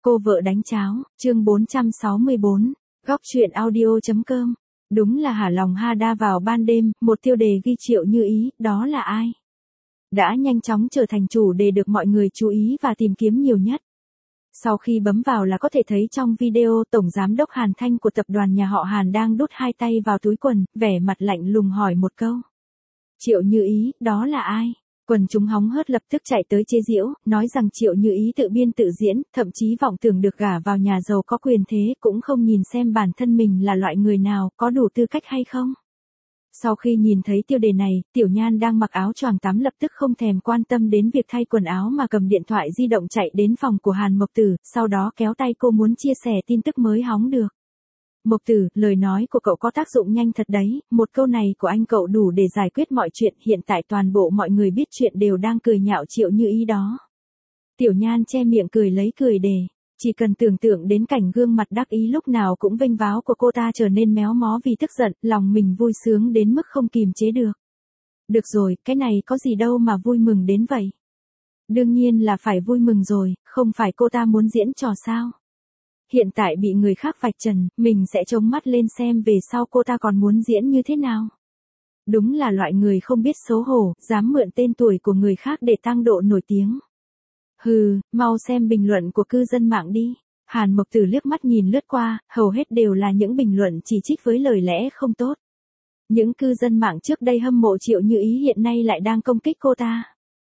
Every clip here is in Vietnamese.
Cô vợ đánh cháo, chương 464, góc truyện audio.com. Đúng là hả lòng ha đa vào ban đêm, một tiêu đề ghi Triệu Như Ý, đó là ai? Đã nhanh chóng trở thành chủ đề được mọi người chú ý và tìm kiếm nhiều nhất. Sau khi bấm vào là có thể thấy trong video Tổng Giám đốc Hàn Thanh của tập đoàn nhà họ Hàn đang đút hai tay vào túi quần, vẻ mặt lạnh lùng hỏi một câu. Triệu Như Ý, đó là ai? Quần chúng hóng hớt lập tức chạy tới chế giễu, nói rằng Triệu Như Ý tự biên tự diễn, thậm chí vọng tưởng được gả vào nhà giàu có quyền thế, cũng không nhìn xem bản thân mình là loại người nào, có đủ tư cách hay không. Sau khi nhìn thấy tiêu đề này, Tiểu Nhan đang mặc áo choàng tắm lập tức không thèm quan tâm đến việc thay quần áo mà cầm điện thoại di động chạy đến phòng của Hàn Mộc Tử, sau đó kéo tay cô muốn chia sẻ tin tức mới hóng được. Mộc Tử, lời nói của cậu có tác dụng nhanh thật đấy, một câu này của anh cậu đủ để giải quyết mọi chuyện, hiện tại toàn bộ mọi người biết chuyện đều đang cười nhạo Triệu Như Ý đó. Tiểu Nhan che miệng cười lấy cười đề, chỉ cần tưởng tượng đến cảnh gương mặt đắc ý lúc nào cũng vênh váo của cô ta trở nên méo mó vì tức giận, lòng mình vui sướng đến mức không kìm chế được. Được rồi, cái này có gì đâu mà vui mừng đến vậy. Đương nhiên là phải vui mừng rồi, không phải cô ta muốn diễn trò sao. Hiện tại bị người khác vạch trần, mình sẽ trông mắt lên xem về sau cô ta còn muốn diễn như thế nào. Đúng là loại người không biết xấu hổ, dám mượn tên tuổi của người khác để tăng độ nổi tiếng. Hừ, mau xem bình luận của cư dân mạng đi. Hàn Mộc Tử liếc mắt nhìn lướt qua, hầu hết đều là những bình luận chỉ trích với lời lẽ không tốt. Những cư dân mạng trước đây hâm mộ Triệu Như Ý hiện nay lại đang công kích cô ta.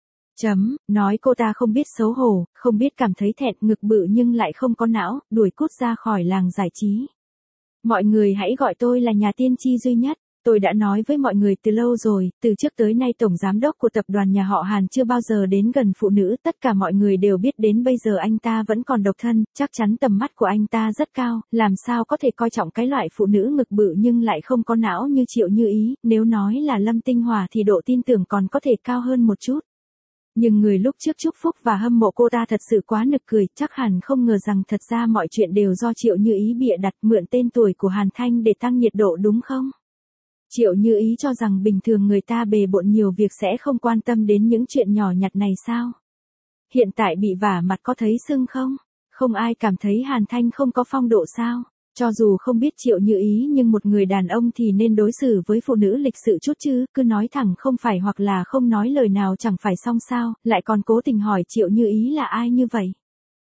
Nói cô ta không biết xấu hổ, không biết cảm thấy thẹn, ngực bự nhưng lại không có não, đuổi cút ra khỏi làng giải trí. Mọi người hãy gọi tôi là nhà tiên tri duy nhất. Tôi đã nói với mọi người từ lâu rồi, từ trước tới nay Tổng Giám đốc của tập đoàn nhà họ Hàn chưa bao giờ đến gần phụ nữ, tất cả mọi người đều biết đến bây giờ anh ta vẫn còn độc thân, chắc chắn tầm mắt của anh ta rất cao, làm sao có thể coi trọng cái loại phụ nữ ngực bự nhưng lại không có não như Triệu Như Ý, nếu nói là Lâm Tinh Hòa thì độ tin tưởng còn có thể cao hơn một chút. Nhưng người lúc trước chúc phúc và hâm mộ cô ta thật sự quá nực cười, chắc hẳn không ngờ rằng thật ra mọi chuyện đều do Triệu Như Ý bịa đặt, mượn tên tuổi của Hàn Thanh để tăng nhiệt độ đúng không? Triệu Như Ý cho rằng bình thường người ta bề bộn nhiều việc sẽ không quan tâm đến những chuyện nhỏ nhặt này sao? Hiện tại bị vả mặt có thấy sưng không? Không ai cảm thấy Hàn Thanh không có phong độ sao? Cho dù không biết Triệu Như Ý nhưng một người đàn ông thì nên đối xử với phụ nữ lịch sự chút chứ, cứ nói thẳng không phải hoặc là không nói lời nào chẳng phải xong sao, lại còn cố tình hỏi Triệu Như Ý là ai như vậy.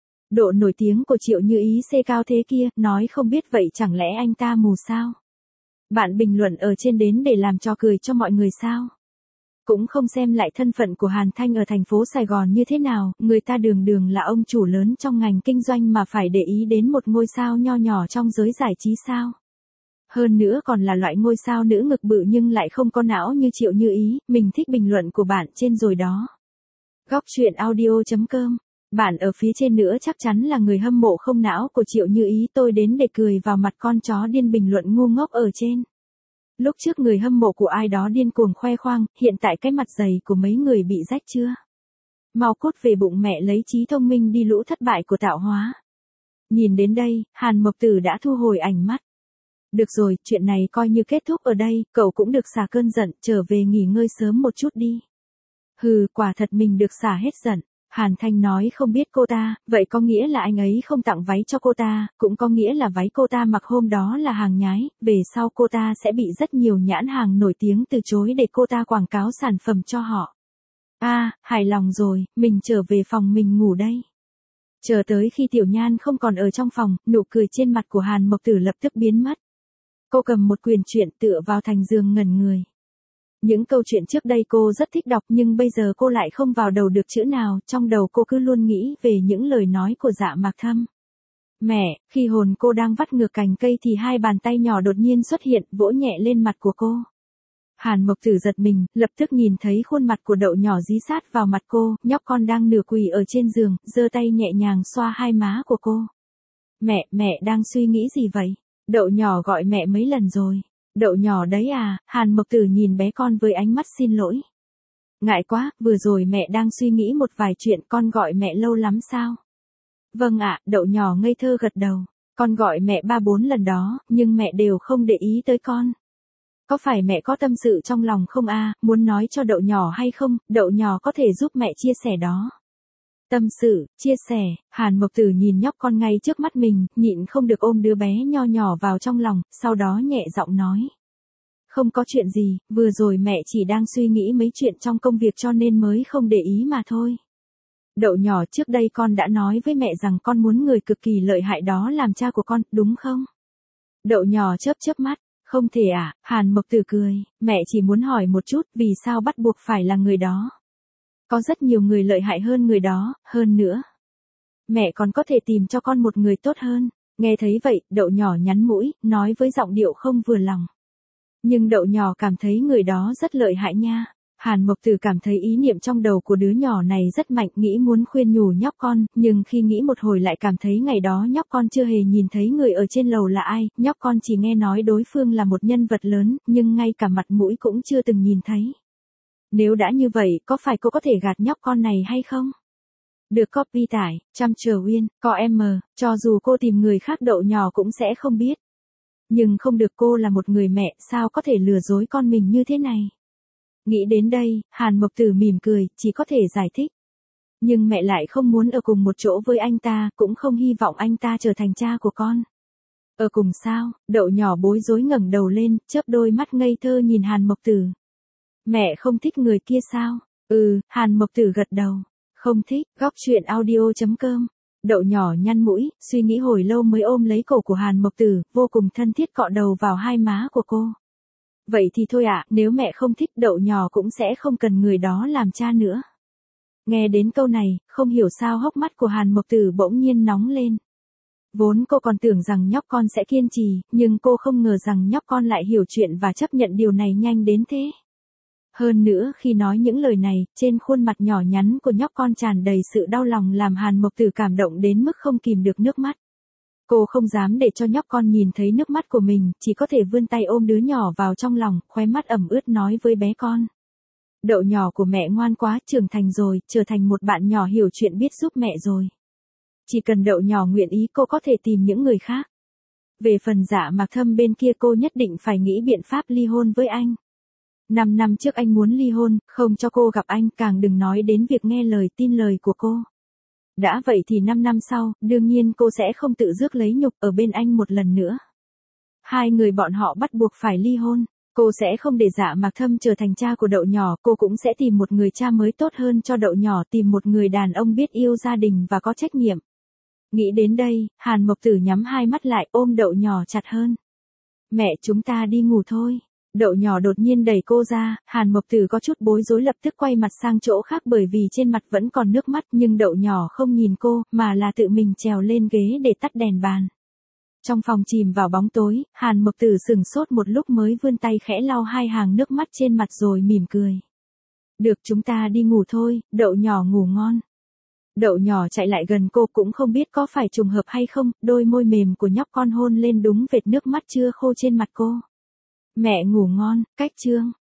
Độ nổi tiếng của Triệu Như Ý xê cao thế kia, nói không biết vậy chẳng lẽ anh ta mù sao? Bạn bình luận ở trên đến để làm trò cười cho mọi người sao? Cũng không xem lại thân phận của Hàn Thanh ở thành phố Sài Gòn như thế nào, người ta đường đường là ông chủ lớn trong ngành kinh doanh mà phải để ý đến một ngôi sao nho nhỏ trong giới giải trí sao? Hơn nữa còn là loại ngôi sao nữ ngực bự nhưng lại không có não như Triệu Như Ý, mình thích bình luận của bạn trên rồi đó. Góc truyện audio.com. Bạn ở phía trên nữa chắc chắn là người hâm mộ không não của Triệu Như Ý, tôi đến để cười vào mặt con chó điên bình luận ngu ngốc ở trên. Lúc trước người hâm mộ của ai đó điên cuồng khoe khoang, hiện tại cái mặt dày của mấy người bị rách chưa? Mau cút về bụng mẹ lấy trí thông minh đi lũ thất bại của tạo hóa. Nhìn đến đây, Hàn Mộc Tử đã thu hồi ảnh mắt. Được rồi, chuyện này coi như kết thúc ở đây, cậu cũng được xả cơn giận, trở về nghỉ ngơi sớm một chút đi. Hừ, quả thật mình được xả hết giận. Hàn Thanh nói không biết cô ta, vậy có nghĩa là anh ấy không tặng váy cho cô ta, cũng có nghĩa là váy cô ta mặc hôm đó là hàng nhái, về sau cô ta sẽ bị rất nhiều nhãn hàng nổi tiếng từ chối để cô ta quảng cáo sản phẩm cho họ. Hài lòng rồi, mình trở về phòng mình ngủ đây. Chờ tới khi Tiểu Nhan không còn ở trong phòng, nụ cười trên mặt của Hàn Mộc Tử lập tức biến mất. Cô cầm một quyển truyện tựa vào thành giường ngẩn người. Những câu chuyện trước đây cô rất thích đọc nhưng bây giờ cô lại không vào đầu được chữ nào, trong đầu cô cứ luôn nghĩ về những lời nói của Dạ Mạc Thâm. Mẹ, khi hồn cô đang vắt ngược cành cây thì hai bàn tay nhỏ đột nhiên xuất hiện, vỗ nhẹ lên mặt của cô. Hàn Mộc Tử giật mình, lập tức nhìn thấy khuôn mặt của Đậu nhỏ dí sát vào mặt cô, nhóc con đang nửa quỳ ở trên giường, giơ tay nhẹ nhàng xoa hai má của cô. Mẹ đang suy nghĩ gì vậy? Đậu nhỏ gọi mẹ mấy lần rồi. Đậu nhỏ đấy à? Hàn Mộc Tử nhìn bé con với ánh mắt xin lỗi. Ngại quá, vừa rồi mẹ đang suy nghĩ một vài chuyện, con gọi mẹ lâu lắm sao? Vâng ạ, Đậu nhỏ ngây thơ gật đầu. Con gọi mẹ 3-4 lần đó, nhưng mẹ đều không để ý tới con. Có phải mẹ có tâm sự trong lòng không muốn nói cho Đậu nhỏ hay không? Đậu nhỏ có thể giúp mẹ chia sẻ đó. Tâm sự, chia sẻ, Hàn Mộc Tử nhìn nhóc con ngay trước mắt mình, nhịn không được ôm đứa bé nho nhỏ vào trong lòng, sau đó nhẹ giọng nói. Không có chuyện gì, vừa rồi mẹ chỉ đang suy nghĩ mấy chuyện trong công việc cho nên mới không để ý mà thôi. Đậu nhỏ, trước đây con đã nói với mẹ rằng con muốn người cực kỳ lợi hại đó làm cha của con, đúng không? Đậu nhỏ chớp chớp mắt. Không thể à, Hàn Mộc Tử cười, mẹ chỉ muốn hỏi một chút, vì sao bắt buộc phải là người đó? Có rất nhiều người lợi hại hơn người đó, hơn nữa. Mẹ còn có thể tìm cho con một người tốt hơn. Nghe thấy vậy, đậu nhỏ nhắn mũi, nói với giọng điệu không vừa lòng. Nhưng đậu nhỏ cảm thấy người đó rất lợi hại nha. Hàn Mộc Tử cảm thấy ý niệm trong đầu của đứa nhỏ này rất mạnh, nghĩ muốn khuyên nhủ nhóc con, nhưng khi nghĩ một hồi lại cảm thấy ngày đó nhóc con chưa hề nhìn thấy người ở trên lầu là ai, nhóc con chỉ nghe nói đối phương là một nhân vật lớn, nhưng ngay cả mặt mũi cũng chưa từng nhìn thấy. Nếu đã như vậy, có phải cô có thể gạt nhóc con này hay không? Được copy tải, chăm chờ Uyên, có M, cho dù cô tìm người khác đậu nhỏ cũng sẽ không biết. Nhưng không được, cô là một người mẹ, sao có thể lừa dối con mình như thế này? Nghĩ đến đây, Hàn Mộc Tử mỉm cười, chỉ có thể giải thích. Nhưng mẹ lại không muốn ở cùng một chỗ với anh ta, cũng không hy vọng anh ta trở thành cha của con. Ở cùng sao? Đậu nhỏ bối rối ngẩng đầu lên, chớp đôi mắt ngây thơ nhìn Hàn Mộc Tử. Mẹ không thích người kia sao? Hàn Mộc Tử gật đầu. Không thích, góc chuyện audio.com. Đậu nhỏ nhăn mũi, suy nghĩ hồi lâu mới ôm lấy cổ của Hàn Mộc Tử, vô cùng thân thiết cọ đầu vào hai má của cô. Vậy thì thôi ạ, nếu mẹ không thích, đậu nhỏ cũng sẽ không cần người đó làm cha nữa. Nghe đến câu này, không hiểu sao hốc mắt của Hàn Mộc Tử bỗng nhiên nóng lên. Vốn cô còn tưởng rằng nhóc con sẽ kiên trì, nhưng cô không ngờ rằng nhóc con lại hiểu chuyện và chấp nhận điều này nhanh đến thế. Hơn nữa khi nói những lời này, trên khuôn mặt nhỏ nhắn của nhóc con tràn đầy sự đau lòng làm Hàn Mộc Tử cảm động đến mức không kìm được nước mắt. Cô không dám để cho nhóc con nhìn thấy nước mắt của mình, chỉ có thể vươn tay ôm đứa nhỏ vào trong lòng, khóe mắt ẩm ướt nói với bé con. Đậu nhỏ của mẹ ngoan quá, trưởng thành rồi, trở thành một bạn nhỏ hiểu chuyện biết giúp mẹ rồi. Chỉ cần đậu nhỏ nguyện ý, cô có thể tìm những người khác. Về phần Dạ Mạc Thâm bên kia, cô nhất định phải nghĩ biện pháp ly hôn với anh. 5 năm trước anh muốn ly hôn, không cho cô gặp anh, càng đừng nói đến việc nghe lời tin lời của cô. Đã vậy thì 5 năm sau, đương nhiên cô sẽ không tự rước lấy nhục ở bên anh một lần nữa. Hai người bọn họ bắt buộc phải ly hôn. Cô sẽ không để Dạ Mạc Thâm trở thành cha của đậu nhỏ, cô cũng sẽ tìm một người cha mới tốt hơn cho đậu nhỏ, tìm một người đàn ông biết yêu gia đình và có trách nhiệm. Nghĩ đến đây, Hàn Mộc Tử nhắm hai mắt lại, ôm đậu nhỏ chặt hơn. Mẹ, chúng ta đi ngủ thôi. Đậu nhỏ đột nhiên đẩy cô ra, Hàn Mộc Tử có chút bối rối lập tức quay mặt sang chỗ khác bởi vì trên mặt vẫn còn nước mắt, nhưng đậu nhỏ không nhìn cô, mà là tự mình trèo lên ghế để tắt đèn bàn. Trong phòng chìm vào bóng tối, Hàn Mộc Tử sửng sốt một lúc mới vươn tay khẽ lau hai hàng nước mắt trên mặt rồi mỉm cười. Được, chúng ta đi ngủ thôi, đậu nhỏ ngủ ngon. Đậu nhỏ chạy lại gần cô, cũng không biết có phải trùng hợp hay không, đôi môi mềm của nhóc con hôn lên đúng vệt nước mắt chưa khô trên mặt cô. Mẹ ngủ ngon, cách chương.